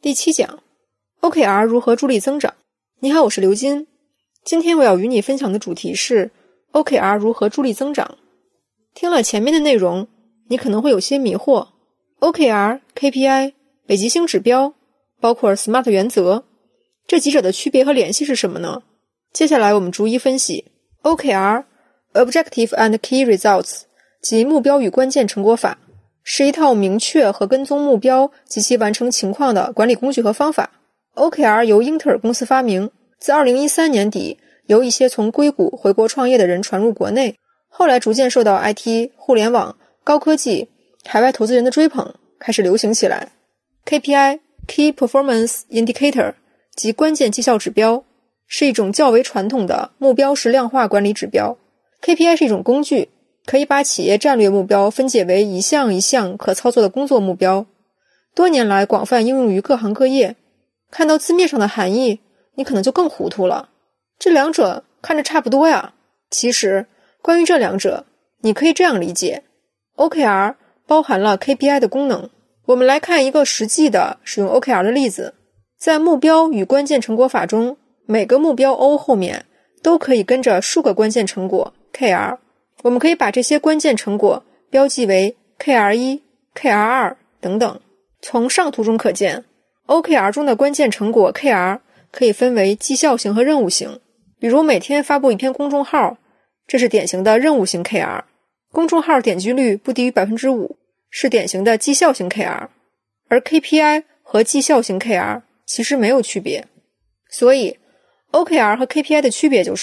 第7讲 OKR 如何助力增长。你好，我是刘金。今天我要与你分享的主题是 OKR 如何助力增长。听了前面的内容，你可能会有些迷惑。OKR、KPI、北极星指标，包括 SMART 原则，这几者的区别和联系是什么呢？接下来我们逐一分析。OKR Objective and Key Results 即目标与关键成果法，是一套明确和跟踪目标及其完成情况的管理工具和方法。OKR 由英特尔公司发明，自2013年底由一些从硅谷回国创业的人传入国内，后来逐渐受到 IT、互联网、高科技、海外投资人的追捧，开始流行起来。KPI Key Performance Indicator 即关键绩效指标，是一种较为传统的目标式量化管理指标。KPI 是一种工具，可以把企业战略目标分解为一项一项可操作的工作目标，多年来广泛应用于各行各业。看到字面上的含义，你可能就更糊涂了。这两者看着差不多呀。其实，关于这两者，你可以这样理解 ：OKR 包含了 KPI 的功能。我们来看一个实际的使用 OKR 的例子。在目标与关键成果法中，每个目标 O 后面都可以跟着数个关键成果 KR。我们可以把这些关键成果标记为 KR1、KR2 等等。从上图中可见， OKR 中的关键成果 KR 可以分为绩效型和任务型。比如每天发布一篇公众号，这是典型的任务型 KR。公众号点击率不低于 5%， 是典型的绩效型 KR。而 KPI 和绩效型 KR 其实没有区别。所以 OKR 和 KPI 的区别就是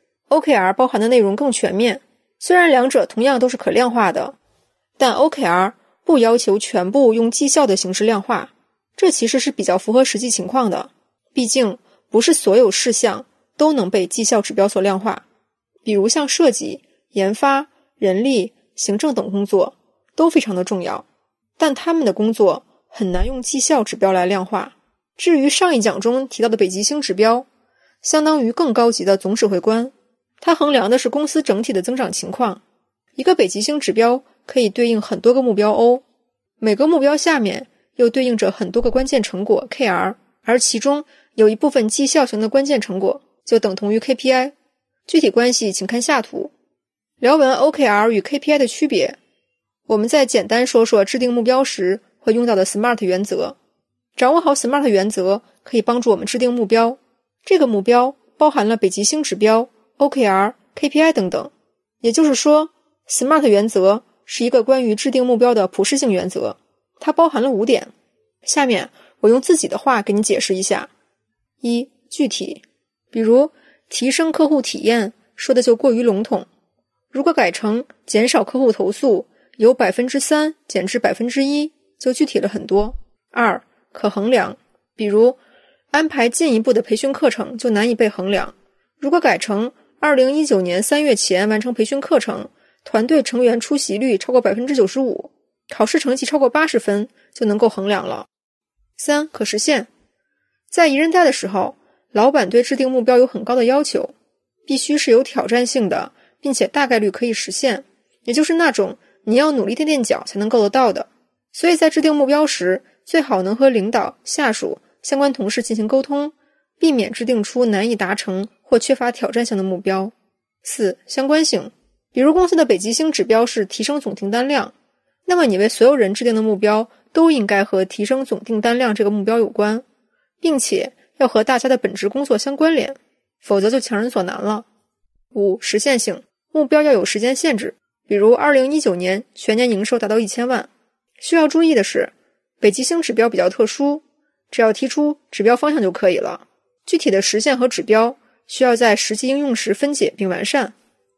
OKR 包含的内容更全面，虽然两者同样都是可量化的，但 OKR 不要求全部用绩效的形式量化，这其实是比较符合实际情况的。毕竟不是所有事项都能被绩效指标所量化，比如像设计、研发、人力、行政等工作都非常的重要，但他们的工作很难用绩效指标来量化。至于上一讲中提到的北极星指标，相当于更高级的总指挥官，它衡量的是公司整体的增长情况。一个北极星指标可以对应很多个目标 O， 每个目标下面又对应着很多个关键成果 KR， 而其中有一部分绩效型的关键成果就等同于 KPI。 具体关系请看下图。聊完 OKR 与 KPI 的区别，我们再简单说说制定目标时会用到的 SMART 原则。掌握好 SMART 原则可以帮助我们制定目标。这个目标包含了北极星指标、OKR、KPI 等等。也就是说， SMART 原则是一个关于制定目标的普适性原则，它包含了5点。下面我用自己的话给你解释一下。1. 具体，比如提升客户体验说的就过于笼统，如果改成减少客户投诉由 3% 减至 1% 就具体了很多。2. 可衡量，比如安排进一步的培训课程就难以被衡量，如果改成2019年3月前完成培训课程，团队成员出席率超过 95%， 考试成绩超过80分就能够衡量了。3. 可实现，在一人代的时候，老板对制定目标有很高的要求，必须是有挑战性的，并且大概率可以实现，也就是那种你要努力垫垫脚才能够得到的。所以在制定目标时，最好能和领导、下属、相关同事进行沟通，避免制定出难以达成或缺乏挑战性的目标。4. 相关性，比如公司的北极星指标是提升总订单量，那么你为所有人制定的目标都应该和提升总订单量这个目标有关，并且要和大家的本职工作相关联，否则就强人所难了。5. 实现性，目标要有时间限制，比如2019年全年营收达到1000万。需要注意的是，北极星指标比较特殊，只要提出指标方向就可以了，具体的实现和指标需要在实际应用时分解并完善。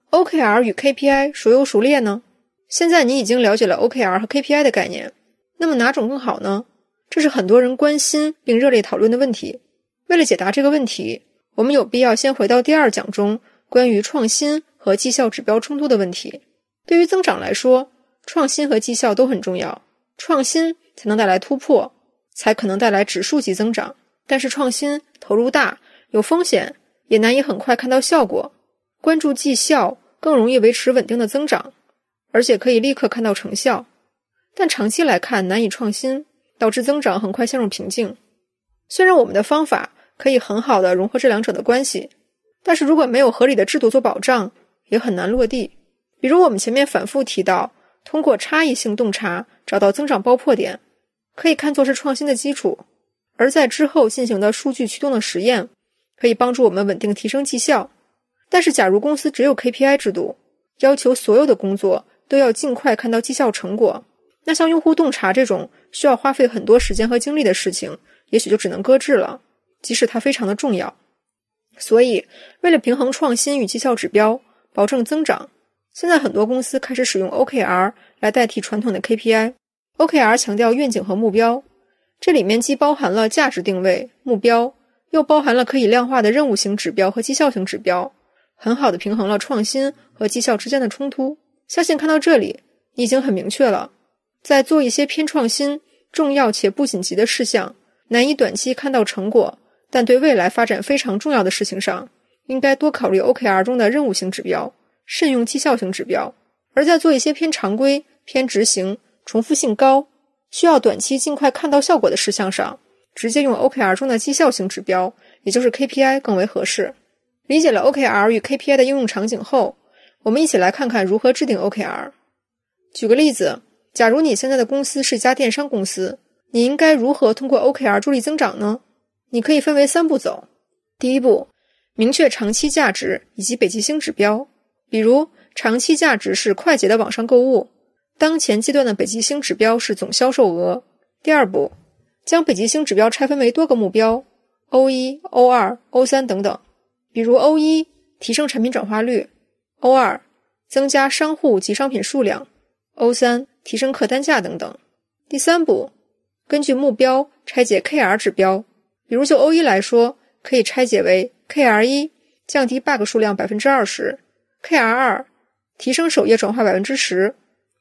OKR 与 KPI 孰优孰劣呢？现在你已经了解了 OKR 和 KPI 的概念，那么哪种更好呢？这是很多人关心并热烈讨论的问题。为了解答这个问题，我们有必要先回到第2讲中关于创新和绩效指标冲突的问题。对于增长来说，创新和绩效都很重要，创新才能带来突破，才可能带来指数级增长。但是创新投入大，有风险，也难以很快看到效果。关注绩效更容易维持稳定的增长，而且可以立刻看到成效。但长期来看难以创新，导致增长很快陷入瓶颈。 虽然我们的方法可以很好的融合这两者的关系，但是如果没有合理的制度做保障，也很难落地。比如我们前面反复提到，通过差异性洞察找到增长爆破点，可以看作是创新的基础，而在之后进行的数据驱动的实验，可以帮助我们稳定提升绩效。但是假如公司只有 KPI 制度，要求所有的工作都要尽快看到绩效成果，那像用户洞察这种需要花费很多时间和精力的事情，也许就只能搁置了，即使它非常的重要。所以为了平衡创新与绩效指标，保证增长，现在很多公司开始使用 OKR 来代替传统的 KPI。OKR 强调愿景和目标，这里面既包含了价值定位、目标，又包含了可以量化的任务型指标和绩效型指标，很好的平衡了创新和绩效之间的冲突。相信看到这里，你已经很明确了，在做一些偏创新、重要且不紧急的事项，难以短期看到成果，但对未来发展非常重要的事情上，应该多考虑 OKR 中的任务型指标，慎用绩效型指标。而在做一些偏常规、偏执行、重复性高，需要短期尽快看到效果的事项上，直接用 OKR 中的绩效型指标，也就是 KPI 更为合适。理解了 OKR 与 KPI 的应用场景后，我们一起来看看如何制定 OKR。 举个例子，假如你现在的公司是一家电商公司，你应该如何通过 OKR 助力增长呢？你可以分为3步走。第一步，明确长期价值以及北极星指标，比如长期价值是快捷的网上购物，当前阶段的北极星指标是总销售额。第二步，将北极星指标拆分为多个目标 O1、O2、O3 等等，比如 O1 提升产品转化率， O2 增加商户及商品数量， O3 提升客单价等等。第三步，根据目标拆解 KR 指标，比如就 O1 来说，可以拆解为 KR1 降低 bug 数量 20%， KR2 提升首页转化 10%，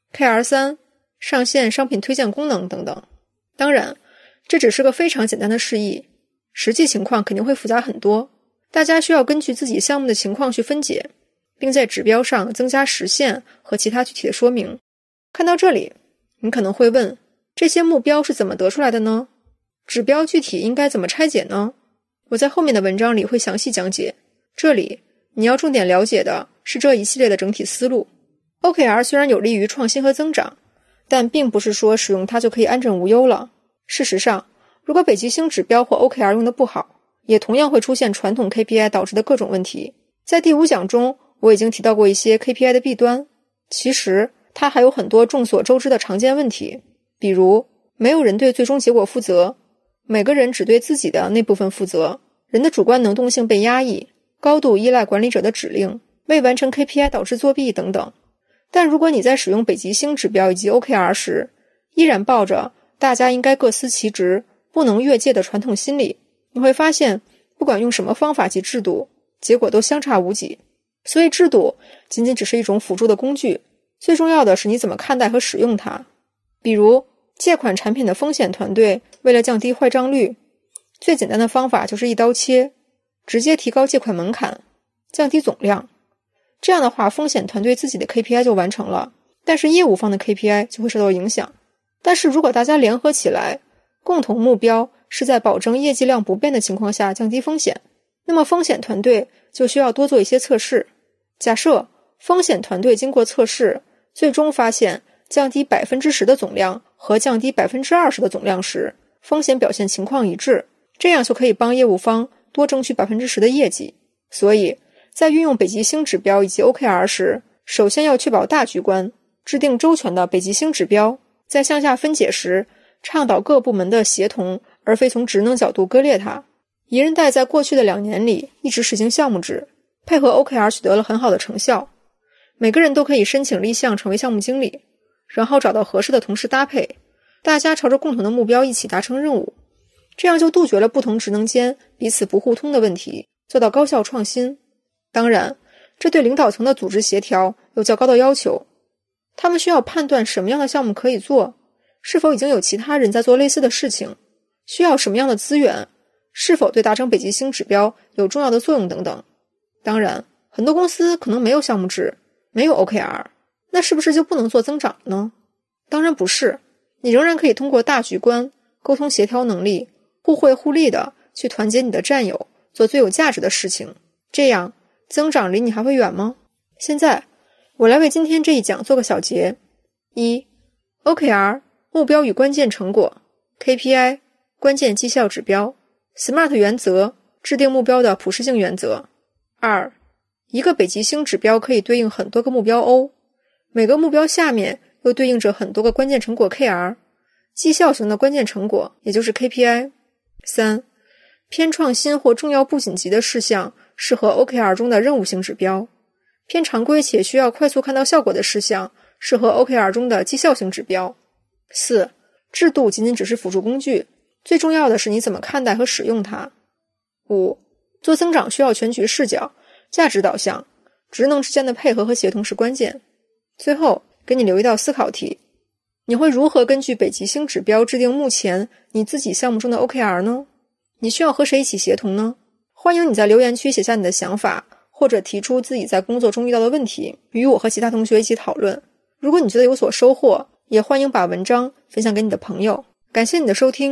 KR3 上线商品推荐功能等等。当然，这只是个非常简单的示意，实际情况肯定会复杂很多，大家需要根据自己项目的情况去分解，并在指标上增加实现和其他具体的说明。看到这里，你可能会问，这些目标是怎么得出来的呢？指标具体应该怎么拆解呢？我在后面的文章里会详细讲解，这里你要重点了解的是这一系列的整体思路。 OKR 虽然有利于创新和增长，但并不是说使用它就可以安枕无忧了。事实上，如果北极星指标或 OKR 用得不好，也同样会出现传统 KPI 导致的各种问题。在第5讲中，我已经提到过一些 KPI 的弊端，其实它还有很多众所周知的常见问题，比如没有人对最终结果负责，每个人只对自己的那部分负责，人的主观能动性被压抑，高度依赖管理者的指令，未完成 KPI 导致作弊等等。但如果你在使用北极星指标以及 OKR 时，依然抱着大家应该各司其职，不能越界的传统心理，你会发现不管用什么方法及制度，结果都相差无几。所以制度仅仅只是一种辅助的工具，最重要的是你怎么看待和使用它。比如借款产品的风险团队为了降低坏账率，最简单的方法就是一刀切，直接提高借款门槛，降低总量。这样的话，风险团队自己的 KPI 就完成了，但是业务方的 KPI 就会受到影响。但是如果大家联合起来，共同目标是在保证业绩量不变的情况下降低风险，那么风险团队就需要多做一些测试。假设风险团队经过测试，最终发现降低 10% 的总量和降低 20% 的总量时，风险表现情况一致，这样就可以帮业务方多争取 10% 的业绩。所以在运用北极星指标以及 OKR 时，首先要确保大局观，制定周全的北极星指标，在向下分解时倡导各部门的协同，而非从职能角度割裂它。宜人贷在过去的2年里一直实行项目制，配合 OKR 取得了很好的成效。每个人都可以申请立项成为项目经理，然后找到合适的同事搭配，大家朝着共同的目标一起达成任务，这样就杜绝了不同职能间彼此不互通的问题，做到高效创新。当然，这对领导层的组织协调有较高的要求，他们需要判断什么样的项目可以做，是否已经有其他人在做类似的事情，需要什么样的资源，是否对达成北极星指标有重要的作用等等。当然，很多公司可能没有项目制，没有 OKR， 那是不是就不能做增长呢？当然不是，你仍然可以通过大局观、沟通协调能力、 互惠互利的去团结你的战友，做最有价值的事情，这样增长离你还会远吗？现在我来为今天这一讲做个小结。1. OKR 目标与关键成果 KPI 关键绩效指标 SMART 原则制定目标的普适性原则。2. 一个北极星指标可以对应很多个目标 O， 每个目标下面又对应着很多个关键成果 KR， 绩效型的关键成果也就是 KPI。 3. 偏创新或重要不紧急的事项适合 OKR 中的任务型指标，偏常规且需要快速看到效果的事项适合 OKR 中的绩效型指标。4. 制度仅仅只是辅助工具，最重要的是你怎么看待和使用它。5. 做增长需要全局视角，价值导向，职能之间的配合和协同是关键。最后给你留一道思考题，你会如何根据北极星指标制定目前你自己项目中的 OKR 呢？你需要和谁一起协同呢？欢迎你在留言区写下你的想法，或者提出自己在工作中遇到的问题，与我和其他同学一起讨论。如果你觉得有所收获，也欢迎把文章分享给你的朋友。感谢你的收听。